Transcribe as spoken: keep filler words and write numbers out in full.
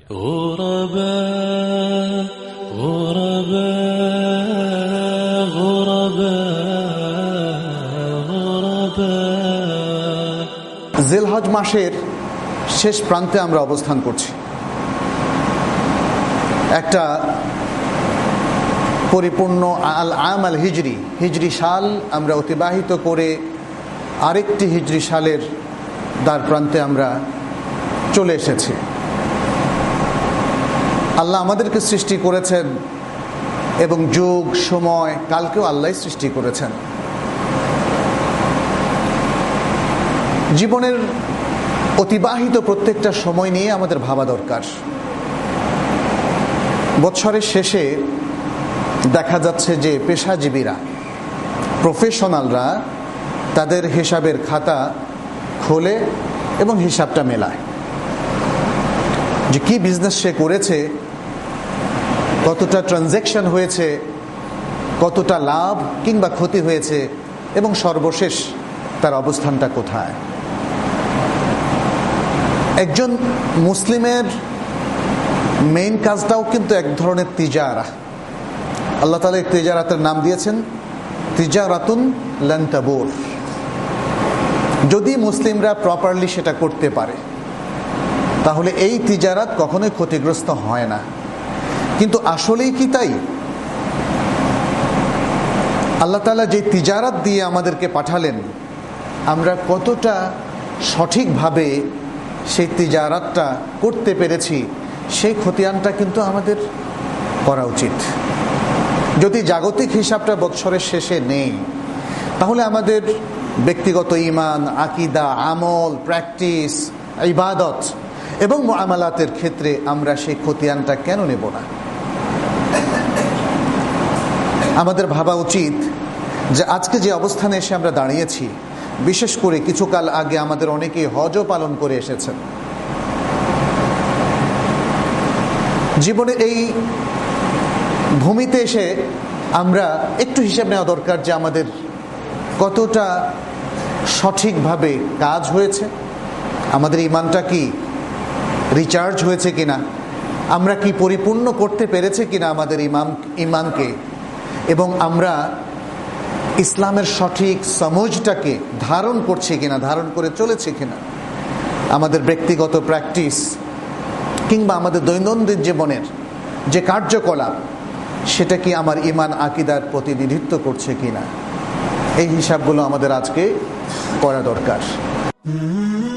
غرباء غرباء غرباء غرباء জিলহজ মাসের শেষ প্রান্তে আমরা অবস্থান করছি। একটা পরিপূর্ণ আল আম আল হিজরি হিজরি সাল আমরা অতিবাহিত করে আরেকটি হিজরি সালের দ্বার প্রান্তে আমরা চলে এসেছি। আল্লাহ আমাদেরকে সৃষ্টি করেছেন এবং যুগ সময় কালকেও আল্লাহ সৃষ্টি করেছেন। জীবনের অতিবাহিত প্রত্যেকটা সময় নিয়ে আমাদের ভাবা দরকার। বছরের শেষে দেখা যাচ্ছে যে পেশাজীবীরা, প্রফেশনালরা তাদের হিসাবের খাতা খোলে এবং হিসাবটা মেলায় যে কি বিজনেস সে করেছে, কতটা ট্রানজ্যাকশন হয়েছে, কতটা লাভ কিংবা ক্ষতি হয়েছে এবং সর্বশেষ তার অবস্থানটা কোথায়। একজন মুসলিমের মেইন কাজটাও কিন্তু এক ধরনের তিজারা। আল্লাহ তাআলা এই তিজারাতের নাম দিয়েছেন তিজারাতুন লান তাবুর। যদি মুসলিমরা প্রপারলি সেটা করতে পারে তাহলে এই তিজারাত কখনোই ক্ষতিগ্রস্ত হয় না। কিন্তু আসলেই কি তাই? আল্লাহ তাআলা যে তিজারাত দিয়ে আমাদেরকে পাঠালেন, আমরা কতটা সঠিকভাবে সেই তিজারাতটা করতে পেরেছি সেই খতিয়ানটা কিন্তু আমাদের করা উচিত। যদি জাগতিক হিসাবটা বৎসরের শেষে নেই তাহলে আমাদের ব্যক্তিগত ঈমান, আকীদা, আমল, প্র্যাকটিস, ইবাদত এবং মুআমালাতের ক্ষেত্রে আমরা সেই খতিয়ানটা কেন নেব না? আমাদের ভাবা উচিত যে আজকে যে অবস্থানে এসে আমরা দাঁড়িয়েছি, বিশেষ করে কিছুকাল আগে আমাদের অনেকেই হজও পালন করে এসেছেন। জীবনে এই ভূমিতে এসে আমরা একটু হিসাব নেওয়া দরকার যে আমাদের কতটা সঠিকভাবে কাজ হয়েছে, আমাদের ঈমানটা কি রিচার্জ হয়েছে কিনা, আমরা কি পরিপূর্ণ করতে পেরেছে কিনা আমাদের ইমান ঈমানকে, এবং আমরা ইসলামের সঠিক সমঝটাকে ধারণ করছি কিনা, ধারণ করে চলেছে কিনা। আমাদের ব্যক্তিগত প্র্যাকটিস কিংবা আমাদের দৈনন্দিন জীবনের যে কার্যকলাপ সেটা কি আমার ঈমান আকীদার প্রতিনিধিত্ব করছে কিনা, এই হিসাবগুলো আমাদের আজকে করা দরকার।